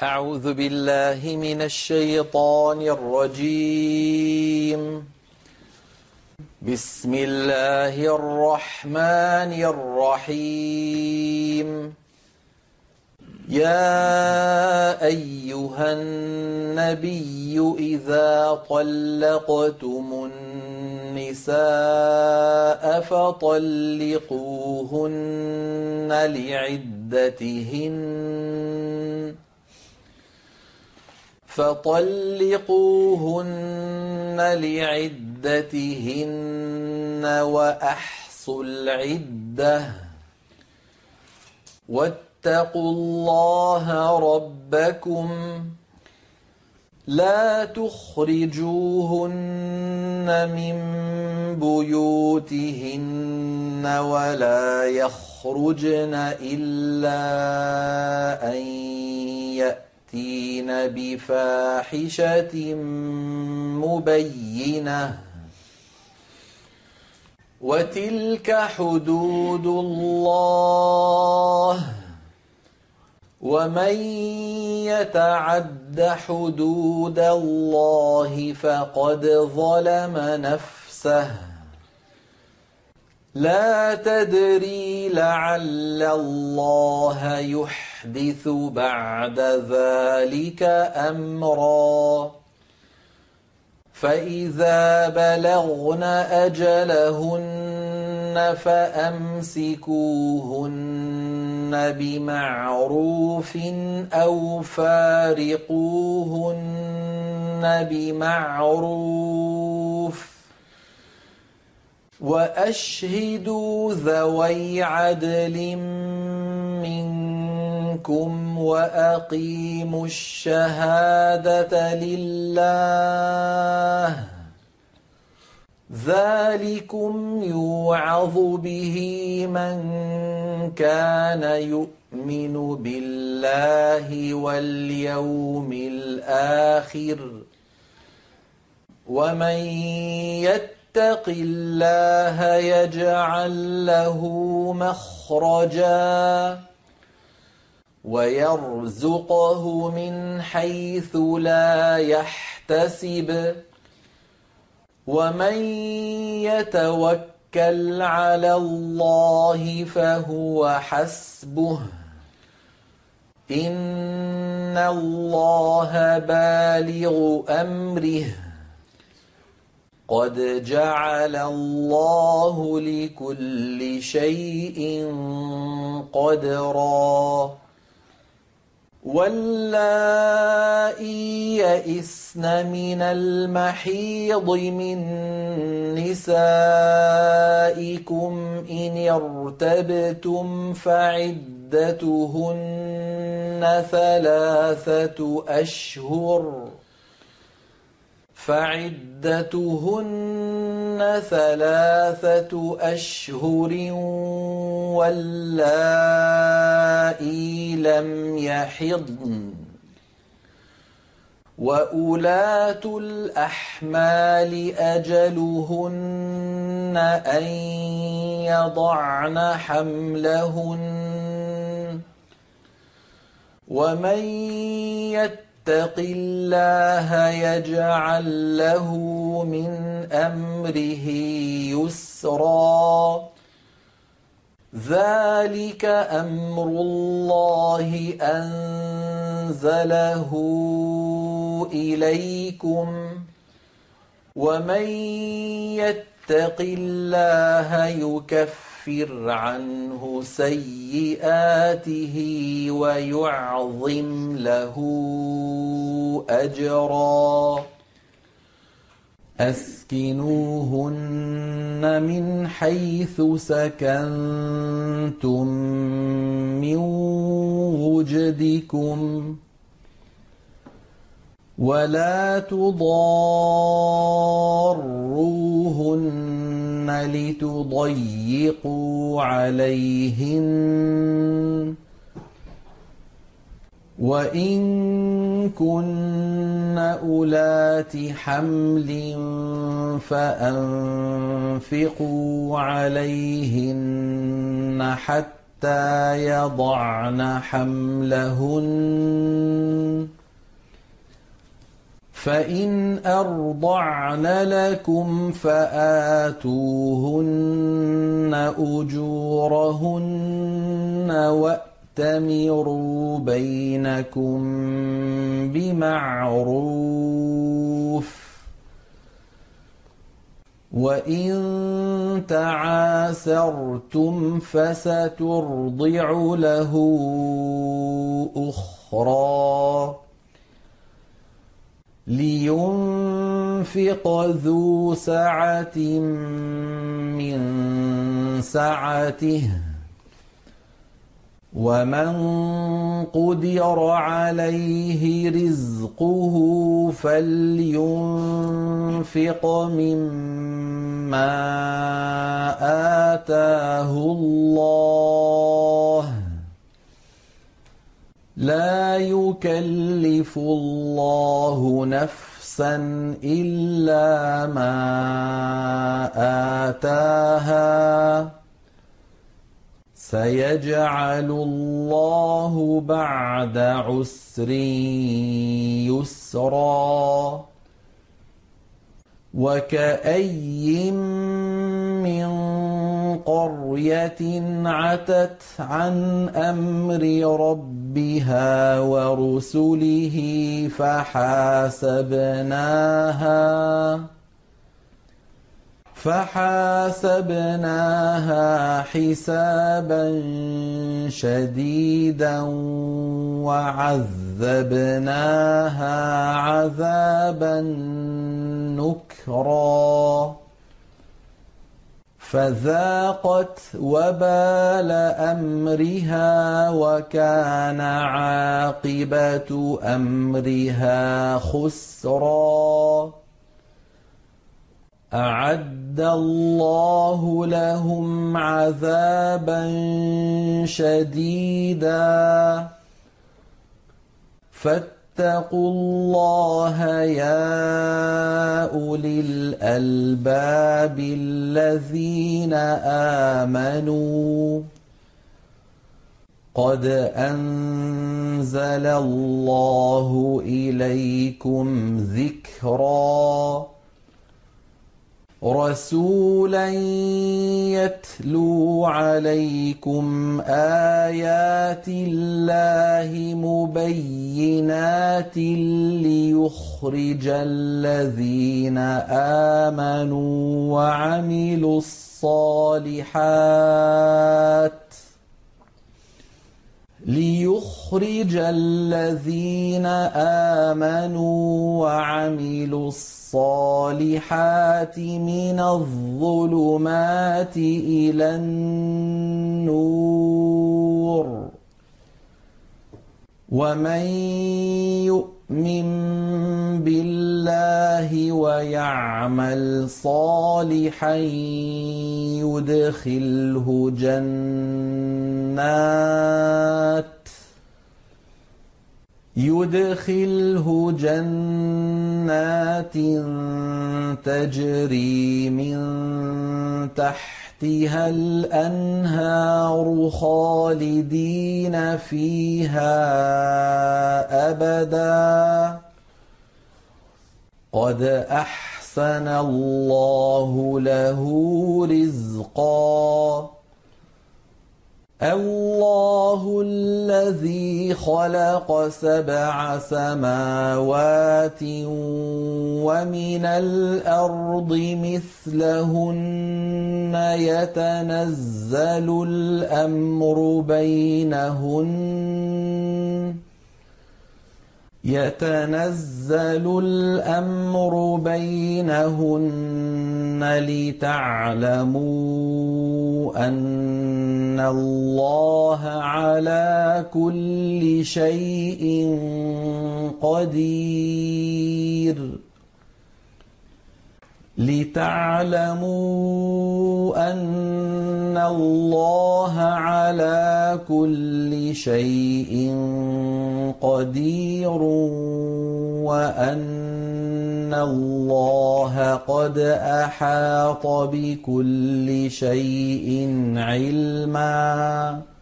أعوذ بالله من الشيطان الرجيم. بسم الله الرحمن الرحيم. يا أيها النبي إذا طلقتم النساء فطلقوهن لعدتهن وأحصوا العدة واتقوا الله ربكم لا تخرجوهن من بيوتهن ولا يخرجن إلا أن يأتين بفاحشة مبينة وتلك حدود الله ومن يتعد حدود الله فقد ظلم نفسه لا تدري لعل الله يحدث بعد ذلك أمرا فإذا بلغن أجلهن فأمسكوهن بمعروف أو فارقوهن بمعروف وأشهدوا ذوي عدل منكم وأقيموا الشهادة لله ذلكم يوعظ به من كان يؤمن بالله واليوم الآخر ومن يتق الله يجعل له مخرجا ويرزقه من حيث لا يحتسب ومن يتوكل على الله فهو حسبه إن الله بالغ أمره قد جعل الله لكل شيء قدرا واللائي يئسن من المحيض من نسائكم إن ارتبتم فعدتهن ثلاثة أشهر واللائي لم يحضن وأولاة الأحمال أجلهن أن يضعن حملهن ومن يتق الله يجعل له من أمره يسرا ذلك أمر الله أنزله إليكم ومن يتق الله يكفر عنه سيئاته ويعظم له أجرا أسكنوهن من حيث سكنتم من وجدكم ولا تضاروهن لتضيقوا عليهن وإن كن أولات حمل فأنفقوا عليهن حتى يضعن حملهن فإن أرضعن لكم فآتوهن أجورهن وأتمروا بينكم بمعروف وإن تعاسرتم فسترضع له أخرى لينفق ذو سعة من سعته ومن قدر عليه رزقه فلينفق مما آتاه الله لا يكلف الله نفسا إلا ما آتاها سيجعل الله بعد عسر يسرا وكأي من قرية عتت عن أمر ربها ورسله فحاسبناها حسابا شديدا وعذبناها عذابا نكرا فذاقت وبال أمرها وكان عاقبة أمرها خسرا أعد الله لهم عذابا شديدا فاتقوا الله يا أولي الألباب الذين آمنوا قد أنزل الله إليكم ذكرا رسولا يتلو عليكم آيات الله مبينات ليخرج الذين آمنوا وعملوا الصالحات من الظلمات إلى النور ومن يؤمن بالله ويعمل صالحا يدخله جنات تجري من تحتها الأنهار خالدين فيها أبدا قد أحسن الله له رزقا الله الذي خلق 7 سماوات ومن الأرض مثلهن يتنزل الأمر بينهن لتعلموا أن الله على كل شيء قدير لتعلموا أن الله على كل شيء قدير وأن الله قد أحاط بكل شيء علما